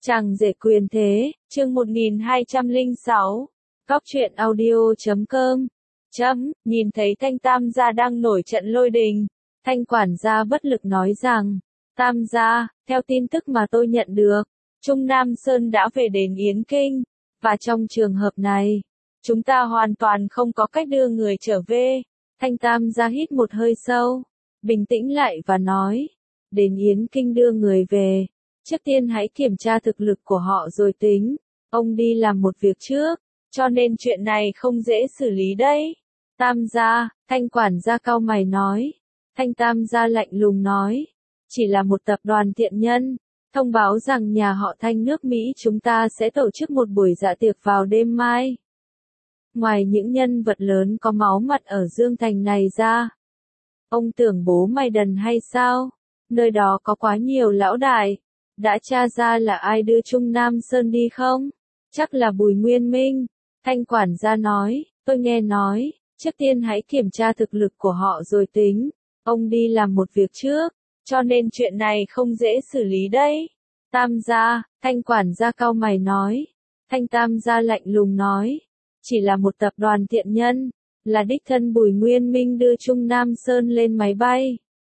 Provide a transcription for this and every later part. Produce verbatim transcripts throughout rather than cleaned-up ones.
Chàng rể quyền thế, chương một nghìn hai trăm lẻ sáu. Cóc truyện audio chấm com. Chấm, nhìn thấy Thanh Tam gia đang nổi trận lôi đình. Thanh quản gia bất lực nói rằng, Tam gia, theo tin tức mà tôi nhận được, Trung Nam Sơn đã về đến Yến Kinh, và trong trường hợp này, chúng ta hoàn toàn không có cách đưa người trở về. Thanh Tam gia hít một hơi sâu, bình tĩnh lại và nói, đến Yến Kinh đưa người về. Trước tiên hãy kiểm tra thực lực của họ rồi tính. Ông đi làm một việc trước, cho nên chuyện này không dễ xử lý đấy. Tam gia, Thanh quản gia cau mày nói. Thanh Tam gia lạnh lùng nói. Chỉ là một tập đoàn thiện nhân. Thông báo rằng nhà họ Thanh nước Mỹ chúng ta sẽ tổ chức một buổi dạ tiệc vào đêm mai. Ngoài những nhân vật lớn có máu mặt ở Dương Thành này ra. Ông tưởng bố mày đần hay sao? Nơi đó có quá nhiều lão đại. Đã tra ra là ai đưa Trung Nam Sơn đi không? Chắc là Bùi Nguyên Minh. Thanh quản gia nói, tôi nghe nói, trước tiên hãy kiểm tra thực lực của họ rồi tính. Ông đi làm một việc trước, cho nên chuyện này không dễ xử lý đấy. Tam gia, Thanh quản gia cau mày nói. Thanh Tam gia lạnh lùng nói, chỉ là một tập đoàn thiện nhân, là đích thân Bùi Nguyên Minh đưa Trung Nam Sơn lên máy bay.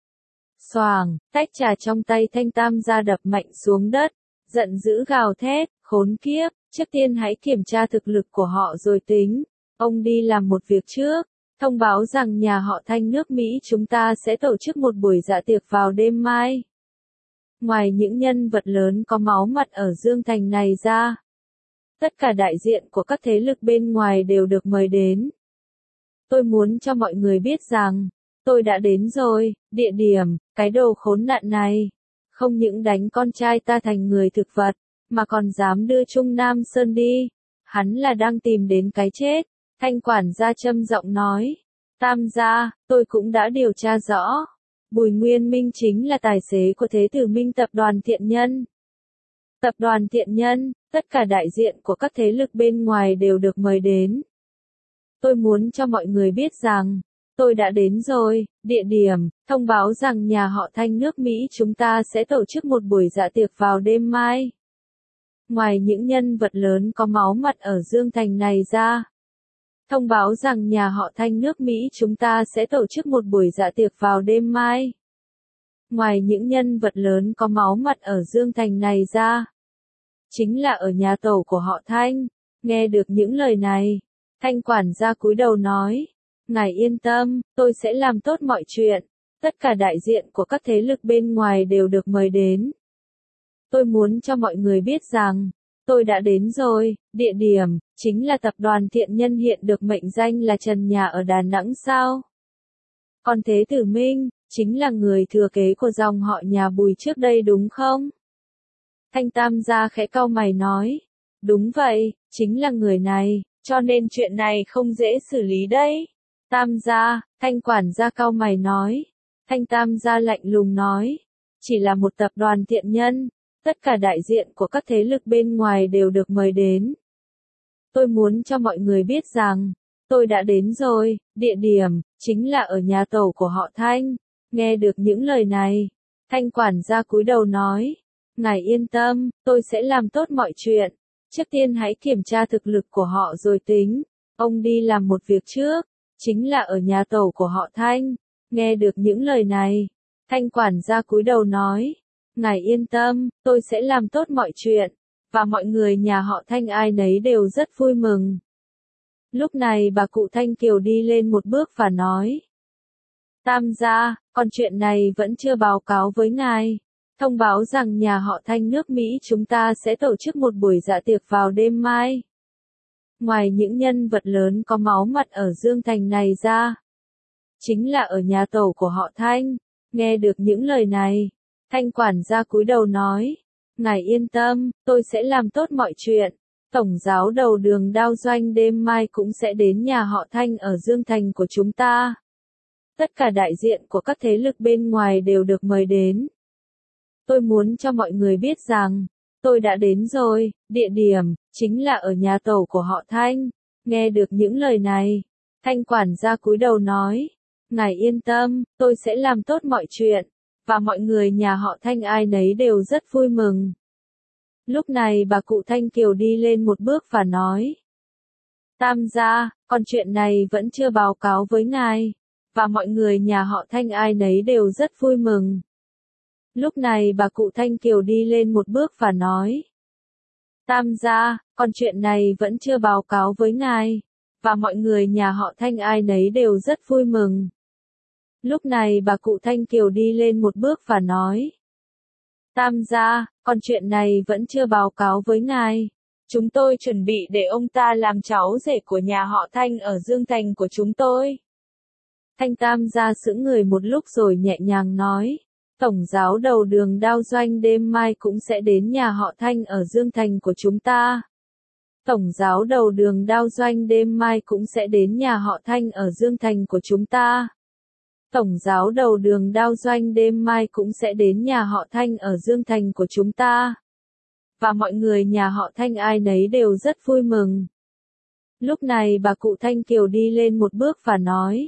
Xoàng, tách trà trong tay Thanh Tam gia đập mạnh xuống đất, giận dữ gào thét, khốn kiếp, trước tiên hãy kiểm tra thực lực của họ rồi tính. Ông đi làm một việc trước, thông báo rằng nhà họ Thanh nước Mỹ chúng ta sẽ tổ chức một buổi dạ tiệc vào đêm mai. Ngoài những nhân vật lớn có máu mặt ở Dương Thành này ra, tất cả đại diện của các thế lực bên ngoài đều được mời đến. Tôi muốn cho mọi người biết rằng, tôi đã đến rồi, địa điểm, cái đồ khốn nạn này. Không những đánh con trai ta thành người thực vật, mà còn dám đưa Trung Nam Sơn đi. Hắn là đang tìm đến cái chết. Thanh quản gia trầm giọng nói. Tam gia, tôi cũng đã điều tra rõ. Bùi Nguyên Minh chính là tài xế của Thế Tử Minh tập đoàn thiện nhân. Tập đoàn thiện nhân, tất cả đại diện của các thế lực bên ngoài đều được mời đến. Tôi muốn cho mọi người biết rằng, tôi đã đến rồi, địa điểm, thông báo rằng nhà họ Thanh nước Mỹ chúng ta sẽ tổ chức một buổi dạ tiệc vào đêm mai. Ngoài những nhân vật lớn có máu mặt ở Dương Thành này ra, thông báo rằng nhà họ Thanh nước Mỹ chúng ta sẽ tổ chức một buổi dạ tiệc vào đêm mai. Ngoài những nhân vật lớn có máu mặt ở Dương Thành này ra, chính là ở nhà tổ của họ Thanh. Nghe được những lời này, Thanh quản gia cúi đầu nói. Ngài yên tâm, tôi sẽ làm tốt mọi chuyện. Tất cả đại diện của các thế lực bên ngoài đều được mời đến. Tôi muốn cho mọi người biết rằng, tôi đã đến rồi, địa điểm, chính là tập đoàn thiện nhân hiện được mệnh danh là Trần Nhà ở Đà Nẵng sao? Còn Thế Tử Minh, chính là người thừa kế của dòng họ nhà Bùi trước đây đúng không? Thanh Tam gia khẽ cau mày nói, đúng vậy, chính là người này, cho nên chuyện này không dễ xử lý đấy. Tam gia, Thanh quản gia cau mày nói. Thanh Tam gia lạnh lùng nói. Chỉ là một tập đoàn thiện nhân. Tất cả đại diện của các thế lực bên ngoài đều được mời đến. Tôi muốn cho mọi người biết rằng, tôi đã đến rồi, địa điểm, chính là ở nhà tổ của họ Thanh. Nghe được những lời này, Thanh quản gia cúi đầu nói. Ngài yên tâm, tôi sẽ làm tốt mọi chuyện. Trước tiên hãy kiểm tra thực lực của họ rồi tính. Ông đi làm một việc trước. Chính là ở nhà tổ của họ Thanh. Nghe được những lời này, Thanh quản gia cúi đầu nói, ngài yên tâm, tôi sẽ làm tốt mọi chuyện, và mọi người nhà họ Thanh ai nấy đều rất vui mừng. Lúc này bà cụ Thanh Kiều đi lên một bước và nói, Tam gia, còn chuyện này vẫn chưa báo cáo với ngài. Thông báo rằng nhà họ Thanh nước Mỹ chúng ta sẽ tổ chức một buổi dạ tiệc vào đêm mai. Ngoài những nhân vật lớn có máu mặt ở Dương Thành này ra, chính là ở nhà tổ của họ Thanh. Nghe được những lời này, Thanh quản gia cúi đầu nói, ngài yên tâm, tôi sẽ làm tốt mọi chuyện. Tổng giáo đầu Đường Đao Doanh đêm mai cũng sẽ đến nhà họ Thanh ở Dương Thành của chúng ta. Tất cả đại diện của các thế lực bên ngoài đều được mời đến. Tôi muốn cho mọi người biết rằng, tôi đã đến rồi, địa điểm, chính là ở nhà tổ của họ Thanh. Nghe được những lời này, Thanh quản gia cúi đầu nói, ngài yên tâm, tôi sẽ làm tốt mọi chuyện, và mọi người nhà họ Thanh ai nấy đều rất vui mừng. Lúc này bà cụ Thanh Kiều đi lên một bước và nói. Tam gia, còn chuyện này vẫn chưa báo cáo với ngài, và mọi người nhà họ Thanh ai nấy đều rất vui mừng. Lúc này bà cụ Thanh Kiều đi lên một bước và nói. Tam gia, còn chuyện này vẫn chưa báo cáo với ngài, và mọi người nhà họ Thanh ai nấy đều rất vui mừng. Lúc này bà cụ Thanh Kiều đi lên một bước và nói. Tam gia, còn chuyện này vẫn chưa báo cáo với ngài. Chúng tôi chuẩn bị để ông ta làm cháu rể của nhà họ Thanh ở Dương Thành của chúng tôi. Thanh Tam gia sững người một lúc rồi nhẹ nhàng nói. Tổng giáo đầu Đường Đao Doanh đêm mai cũng sẽ đến nhà họ Thanh ở Dương Thành của chúng ta. Tổng giáo đầu Đường Đao Doanh đêm mai cũng sẽ đến nhà họ Thanh ở Dương Thành của chúng ta. Tổng giáo đầu Đường Đao Doanh đêm mai cũng sẽ đến nhà họ Thanh ở Dương Thành của chúng ta. Và mọi người nhà họ Thanh ai nấy đều rất vui mừng. Lúc này bà cụ Thanh Kiều đi lên một bước và nói.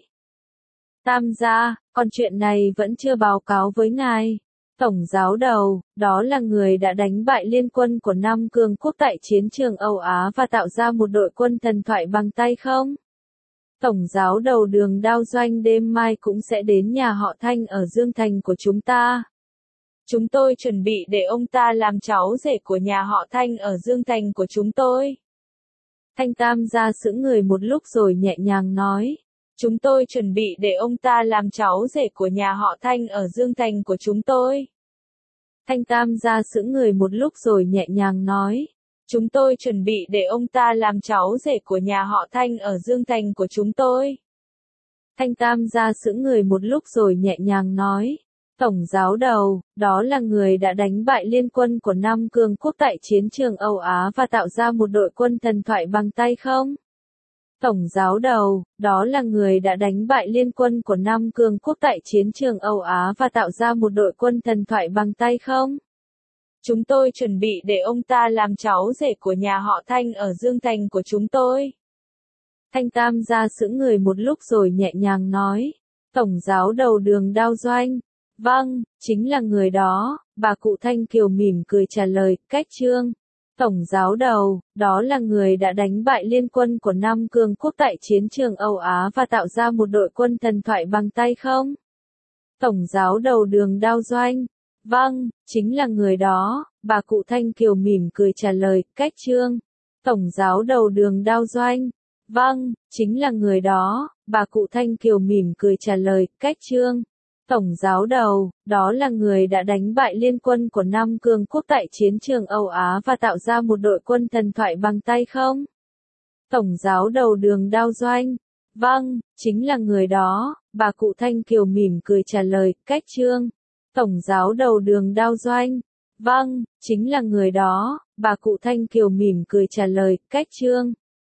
Tam gia, còn chuyện này vẫn chưa báo cáo với ngài. Tổng giáo đầu, đó là người đã đánh bại liên quân của Nam Cương quốc tại chiến trường Âu Á và tạo ra một đội quân thần thoại bằng tay không? Tổng giáo đầu Đường Đao Doanh đêm mai cũng sẽ đến nhà họ Thanh ở Dương Thành của chúng ta. Chúng tôi chuẩn bị để ông ta làm cháu rể của nhà họ Thanh ở Dương Thành của chúng tôi. Thanh Tam gia sững người một lúc rồi nhẹ nhàng nói. Chúng tôi chuẩn bị để ông ta làm cháu rể của nhà họ Thanh ở Dương Thành của chúng tôi. Thanh Tam gia sững người một lúc rồi nhẹ nhàng nói. Chúng tôi chuẩn bị để ông ta làm cháu rể của nhà họ Thanh ở Dương Thành của chúng tôi. Thanh Tam gia sững người một lúc rồi nhẹ nhàng nói. Tổng giáo đầu, đó là người đã đánh bại liên quân của Nam Cương quốc tại chiến trường Âu Á và tạo ra một đội quân thần thoại bằng tay không? Tổng giáo đầu, đó là người đã đánh bại liên quân của Nam Cương quốc tại chiến trường Âu Á và tạo ra một đội quân thần thoại bằng tay không? Chúng tôi chuẩn bị để ông ta làm cháu rể của nhà họ Thanh ở Dương Thành của chúng tôi. Thanh Tam gia sững người một lúc rồi nhẹ nhàng nói. Tổng giáo đầu Đường Đao Doanh. Vâng, chính là người đó, bà cụ Thanh Kiều mỉm cười trả lời, cách trương. Tổng giáo đầu, đó là người đã đánh bại liên quân của Nam Cương quốc tại chiến trường Âu Á và tạo ra một đội quân thần thoại bằng tay không? Tổng giáo đầu Đường Đao Doanh. Vâng, chính là người đó, bà cụ Thanh Kiều mỉm cười trả lời, cách trương. Tổng giáo đầu Đường Đao Doanh. Vâng, chính là người đó, bà cụ Thanh Kiều mỉm cười trả lời, cách trương. Tổng giáo đầu, đó là người đã đánh bại liên quân của Nam Cương quốc tại chiến trường Âu Á và tạo ra một đội quân thần thoại bằng tay không? Tổng giáo đầu Đường Đao Doanh. Vâng, chính là người đó, bà cụ Thanh Kiều mỉm cười trả lời, cách trương. Tổng giáo đầu Đường Đao Doanh. Vâng, chính là người đó, bà cụ Thanh Kiều mỉm cười trả lời, cách trương.